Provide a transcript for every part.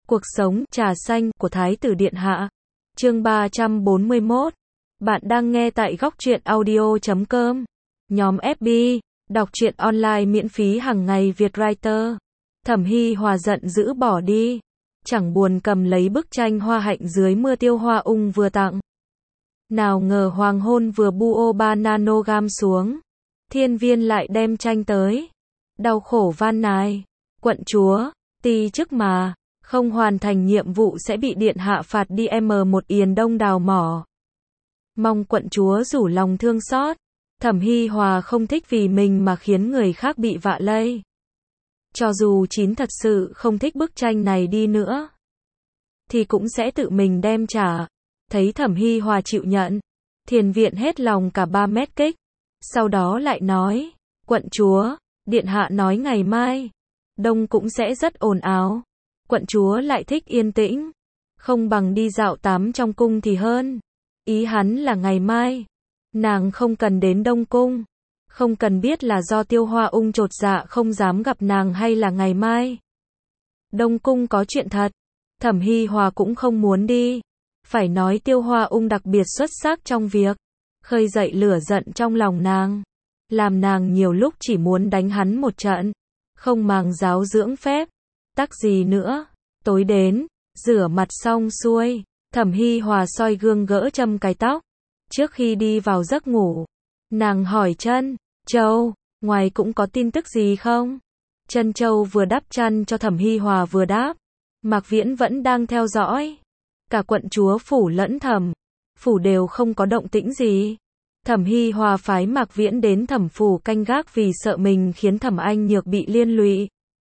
Cuộc sống trà xanh của Thái tử Điện Hạ. Chương 341. Bạn đang nghe tại góc truyện audio.com. Nhóm FB, đọc truyện online miễn phí hàng ngày Việt Writer. Thẩm Hi Hòa giận dữ bỏ đi. Chẳng buồn cầm lấy bức tranh hoa hạnh dưới mưa Tiêu Hoa Ung vừa tặng. Nào ngờ hoàng hôn vừa buô 3 nanogram xuống. Thiên Viên lại đem tranh tới. Đau khổ van nài. Quận chúa, ti chức mà. Không hoàn thành nhiệm vụ sẽ bị điện hạ phạt đi M1 Yền Đông đào mỏ. Mong quận chúa rủ lòng thương xót. Thẩm Hi Hòa không thích vì mình mà khiến người khác bị vạ lây. Cho dù Chín thật sự không thích bức tranh này đi nữa, thì cũng sẽ tự mình đem trả. Thấy Thẩm Hi Hòa chịu nhận, Thiền Viện hết lòng cả 3 mét kích. Sau đó lại nói, quận chúa, điện hạ nói ngày mai, Đông cũng sẽ rất ồn ào. Quận chúa lại thích yên tĩnh, không bằng đi dạo tắm trong cung thì hơn. Ý hắn là ngày mai, nàng không cần đến Đông Cung, không cần biết là do Tiêu Hoa Ung chột dạ không dám gặp nàng hay là ngày mai. Đông Cung có chuyện thật, Thẩm Hi Hòa cũng không muốn đi. Phải nói Tiêu Hoa Ung đặc biệt xuất sắc trong việc khơi dậy lửa giận trong lòng nàng, làm nàng nhiều lúc chỉ muốn đánh hắn một trận, không màng giáo dưỡng phép tắc gì nữa. Tối đến, rửa mặt xong xuôi, Thẩm Hi Hòa soi gương gỡ châm cài tóc. Trước khi đi vào giấc ngủ, nàng hỏi Trân Châu, ngoài cũng có tin tức gì không? Trân Châu vừa đắp chăn cho Thẩm Hi Hòa vừa đáp, Mạc Viễn vẫn đang theo dõi. Cả quận chúa phủ lẫn Thẩm phủ đều không có động tĩnh gì. Thẩm Hi Hòa phái Mạc Viễn đến Thẩm phủ canh gác vì sợ mình khiến Thẩm Anh Nhược bị liên lụy.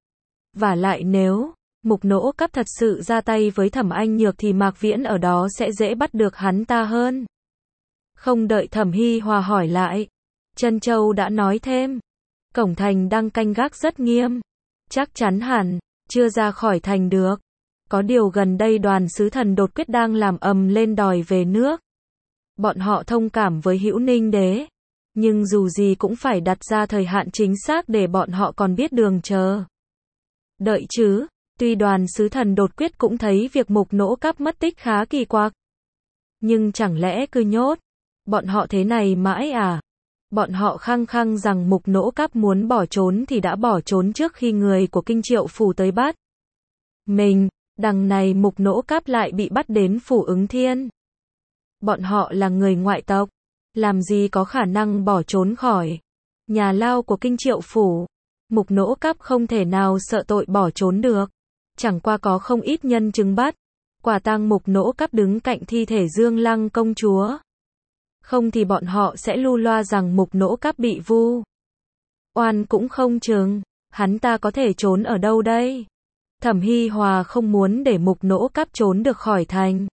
Vả lại nếu Mục Nỗ Cắp thật sự ra tay với Thẩm Anh Nhược thì Mạc Viễn ở đó sẽ dễ bắt được hắn ta hơn. Không đợi Thẩm Hi Hòa hỏi lại, Trân Châu đã nói thêm, cổng thành đang canh gác rất nghiêm, chắc chắn hẳn chưa ra khỏi thành được. Có điều gần đây đoàn sứ thần đột quyết đang làm ầm lên đòi về nước. Bọn họ thông cảm với Hữu Ninh đế, nhưng dù gì cũng phải đặt ra thời hạn chính xác để bọn họ còn biết đường chờ. Đợi chứ. Tuy đoàn sứ thần đột quyết cũng thấy việc Mục Nỗ Cắp mất tích khá kỳ quặc, nhưng chẳng lẽ cứ nhốt bọn họ thế này mãi à? Bọn họ khăng khăng rằng Mục Nỗ Cắp muốn bỏ trốn thì đã bỏ trốn trước khi người của Kinh Triệu phủ tới bắt mình. Đằng này Mục Nỗ Cắp lại bị bắt đến phủ Ứng Thiên. Bọn họ là người ngoại tộc, làm gì có khả năng bỏ trốn khỏi nhà lao của Kinh Triệu phủ. Mục Nỗ Cắp không thể nào sợ tội bỏ trốn được. Chẳng qua có không ít nhân chứng bắt quả tang Mục Nỗ Cắp đứng cạnh thi thể Dương Lăng công chúa. Không thì bọn họ sẽ lu loa rằng Mục Nỗ Cắp bị vu oan cũng không chừng. Hắn ta có thể trốn ở đâu đây? Thẩm Hi Hòa không muốn để Mục Nỗ Cắp trốn được khỏi thành.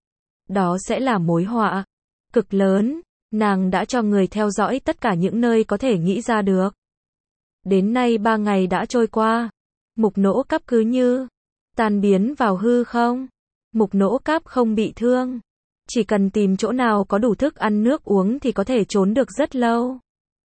Đó sẽ là mối họa cực lớn. Nàng đã cho người theo dõi tất cả những nơi có thể nghĩ ra được. Đến nay 3 ngày đã trôi qua, Mục Nỗ Cắp cứ như tan biến vào hư không. Mục Nỗ Cắp không bị thương, chỉ cần tìm chỗ nào có đủ thức ăn nước uống thì có thể trốn được rất lâu.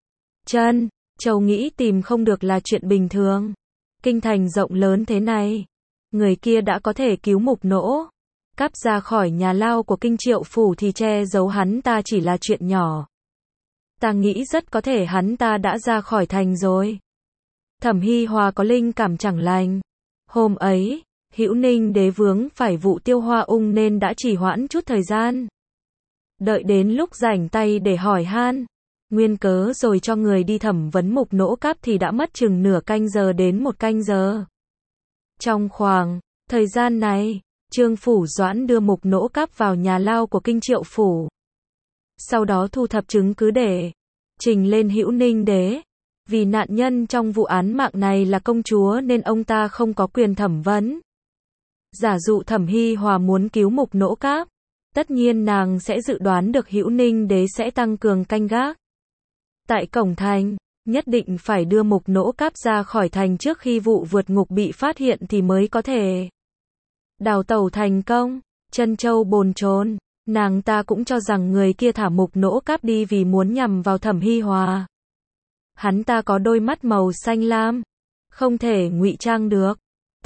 Trân Châu nghĩ tìm không được là chuyện bình thường. Kinh thành rộng lớn thế này, người kia đã có thể cứu Mục Nỗ Cắp ra khỏi nhà lao của Kinh Triệu phủ thì che giấu hắn ta chỉ là chuyện nhỏ. Ta nghĩ rất có thể hắn ta đã ra khỏi thành rồi. Thẩm Hi Hòa có linh cảm chẳng lành. Hôm ấy, Hữu Ninh đế vướng phải vụ Tiêu Hoa Ung nên đã trì hoãn chút thời gian. Đợi đến lúc rảnh tay để hỏi han nguyên cớ rồi cho người đi thẩm vấn Mục Nỗ Cắp thì đã mất chừng nửa canh giờ đến 1 canh giờ. Trong khoảng thời gian này, Trương Phủ Doãn đưa Mục Nỗ Cắp vào nhà lao của Kinh Triệu phủ. Sau đó thu thập chứng cứ để trình lên Hữu Ninh đế. Vì nạn nhân trong vụ án mạng này là công chúa nên ông ta không có quyền thẩm vấn. Giả dụ Thẩm Hi Hòa muốn cứu Mục Nỗ Cắp, tất nhiên nàng sẽ dự đoán được Hữu Ninh đế sẽ tăng cường canh gác tại cổng thành, nhất định phải đưa Mục Nỗ Cắp ra khỏi thành trước khi vụ vượt ngục bị phát hiện thì mới có thể đào tẩu thành công. Trân Châu bồn chồn, nàng ta cũng cho rằng người kia thả Mục Nỗ Cắp đi vì muốn nhằm vào Thẩm Hi Hòa. Hắn ta có đôi mắt màu xanh lam, không thể ngụy trang được.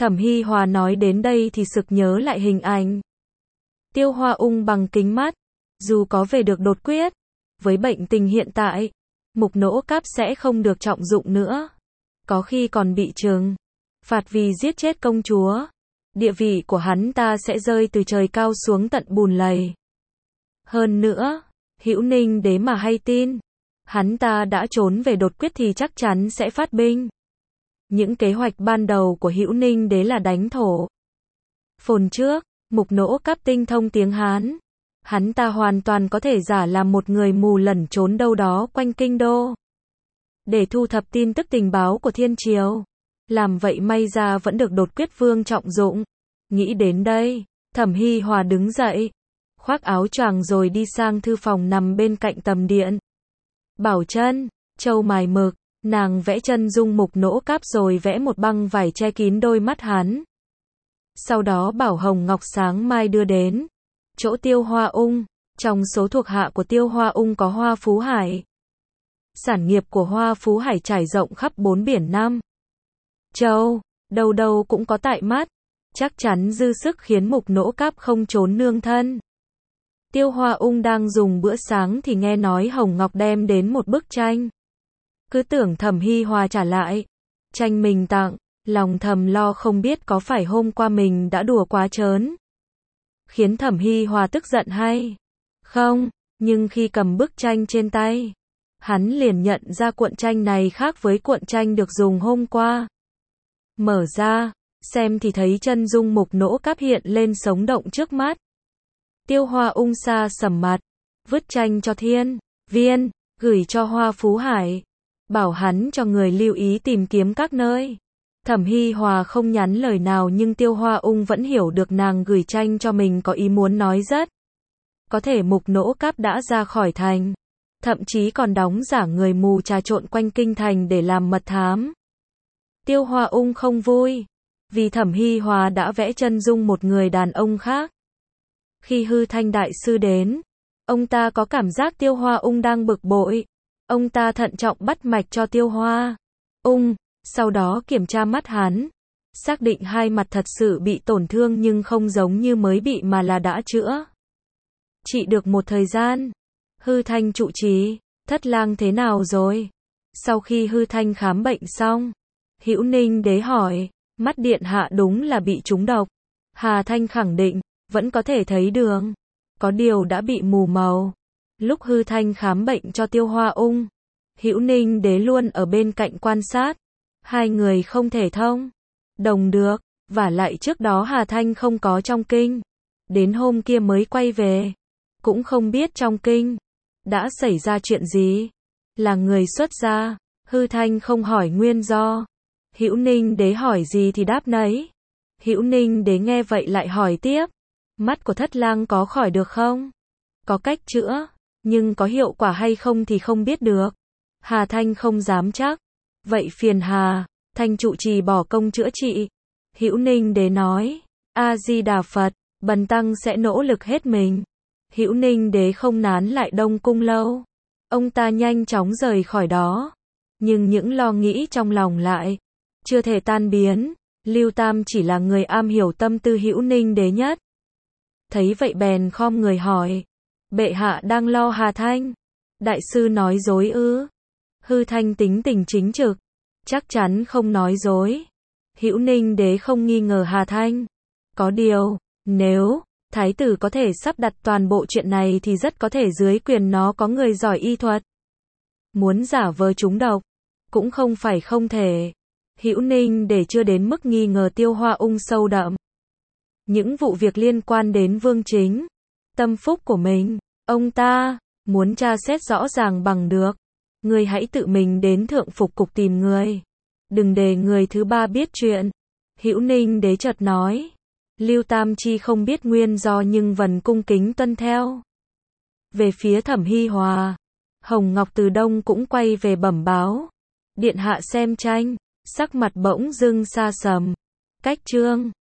Thẩm Hy Hòa nói đến đây thì sực nhớ lại hình ảnh. Tiêu Hoa Ung bằng kính mắt, dù có về được đột quyết, với bệnh tình hiện tại, Mục Nỗ Cáp sẽ không được trọng dụng nữa. Có khi còn bị trừng phạt vì giết chết công chúa. Địa vị của hắn ta sẽ rơi từ trời cao xuống tận bùn lầy. Hơn nữa, Hữu Ninh Đế mà hay tin, hắn ta đã trốn về đột quyết thì chắc chắn sẽ phát binh. Những kế hoạch ban đầu của Hữu Ninh Đế là đánh thổ phồn trước. Mục Nỗ Cáp tinh thông tiếng Hán. Hắn ta hoàn toàn có thể giả làm một người mù lẩn trốn đâu đó quanh kinh đô, để thu thập tin tức tình báo của thiên triều. Làm vậy may ra vẫn được đột quyết vương trọng dụng. Nghĩ đến đây, Thẩm Hy Hòa đứng dậy, khoác áo choàng rồi đi sang thư phòng nằm bên cạnh tầm điện. Bảo chân, châu mài mực, nàng vẽ chân dung Mục Nỗ Cáp rồi vẽ một băng vải che kín đôi mắt hắn. Sau đó bảo Hồng Ngọc sáng mai đưa đến chỗ Tiêu Hoa Ung. Trong số thuộc hạ của Tiêu Hoa Ung có Hoa Phú Hải. Sản nghiệp của Hoa Phú Hải trải rộng khắp 4 biển Nam châu, đâu đâu cũng có tại mắt, chắc chắn dư sức khiến Mục Nỗ Cáp không trốn nương thân. Tiêu Hoa Ung đang dùng bữa sáng thì nghe nói Hồng Ngọc đem đến một bức tranh. Cứ tưởng Thẩm Hy Hòa trả lại tranh mình tặng, lòng thầm lo không biết có phải hôm qua mình đã đùa quá trớn, khiến Thẩm Hy Hòa tức giận hay không. Nhưng khi cầm bức tranh trên tay, hắn liền nhận ra cuộn tranh này khác với cuộn tranh được dùng hôm qua. Mở ra, xem thì thấy chân dung Mục Nỗ Cáp hiện lên sống động trước mắt. Tiêu Hoa Ung xa sầm mặt, vứt tranh cho Thiên Viên, gửi cho Hoa Phú Hải, bảo hắn cho người lưu ý tìm kiếm các nơi. Thẩm Hy Hòa không nhắn lời nào nhưng Tiêu Hoa Ung vẫn hiểu được nàng gửi tranh cho mình có ý muốn nói rất có thể Mục Nỗ Cáp đã ra khỏi thành, thậm chí còn đóng giả người mù trà trộn quanh kinh thành để làm mật thám. Tiêu Hoa Ung không vui, vì Thẩm Hy Hòa đã vẽ chân dung một người đàn ông khác. Khi Hư Thanh đại sư đến, ông ta có cảm giác Tiêu Hoa Ung đang bực bội. Ông ta thận trọng bắt mạch cho Tiêu Hoa Ung, sau đó kiểm tra mắt hắn, xác định hai mặt thật sự bị tổn thương nhưng không giống như mới bị mà là đã chữa trị được một thời gian. Hư Thanh trụ trì, Thất lang thế nào rồi? Sau khi Hư Thanh khám bệnh xong, Hữu Ninh Đế hỏi, mắt điện hạ đúng là bị trúng độc. Hà Thanh khẳng định, vẫn có thể thấy đường, có điều đã bị mù màu. Lúc Hư Thanh khám bệnh cho Tiêu Hoa Ung, Hữu Ninh Đế luôn ở bên cạnh quan sát. Hai người không thể thông đồng được, vả lại trước đó Hà Thanh không có trong kinh, đến hôm kia mới quay về, cũng không biết trong kinh đã xảy ra chuyện gì. Là người xuất gia, Hư Thanh không hỏi nguyên do. Hữu Ninh Đế hỏi gì thì đáp nấy. Hữu Ninh Đế nghe vậy lại hỏi tiếp, mắt của Thất lang có khỏi được không? Có cách chữa, nhưng có hiệu quả hay không thì không biết được. Hà Thanh không dám chắc. Vậy phiền Hà Thanh trụ trì bỏ công chữa trị. Hữu Ninh Đế nói, A Di Đà Phật, bần tăng sẽ nỗ lực hết mình. Hữu Ninh Đế không nán lại Đông Cung lâu, ông ta nhanh chóng rời khỏi đó. Nhưng những lo nghĩ trong lòng lại chưa thể tan biến. Lưu Tam chỉ là người am hiểu tâm tư Hữu Ninh Đế nhất. Thấy vậy bèn khom người hỏi, bệ hạ đang lo Hà Thanh? Đại sư nói dối ư? Hư Thanh tính tình chính trực, chắc chắn không nói dối. Hữu Ninh Đế không nghi ngờ Hà Thanh. Có điều, nếu thái tử có thể sắp đặt toàn bộ chuyện này thì rất có thể dưới quyền nó có người giỏi y thuật. Muốn giả vờ trúng độc, cũng không phải không thể. Hữu Ninh Đế chưa đến mức nghi ngờ Tiêu Hoa Ung sâu đậm. Những vụ việc liên quan đến Vương Chính, tâm phúc của mình, ông ta muốn tra xét rõ ràng bằng được. Ngươi hãy tự mình đến Thượng Phục Cục tìm người, đừng để người thứ ba biết chuyện. Hữu Ninh Đế chợt nói. Lưu Tam Chi không biết nguyên do nhưng vẫn cung kính tuân theo. Về phía Thẩm Hy Hòa, Hồng Ngọc từ Đông cũng quay về bẩm báo. Điện hạ xem tranh, sắc mặt bỗng dưng xa sầm. Cách chương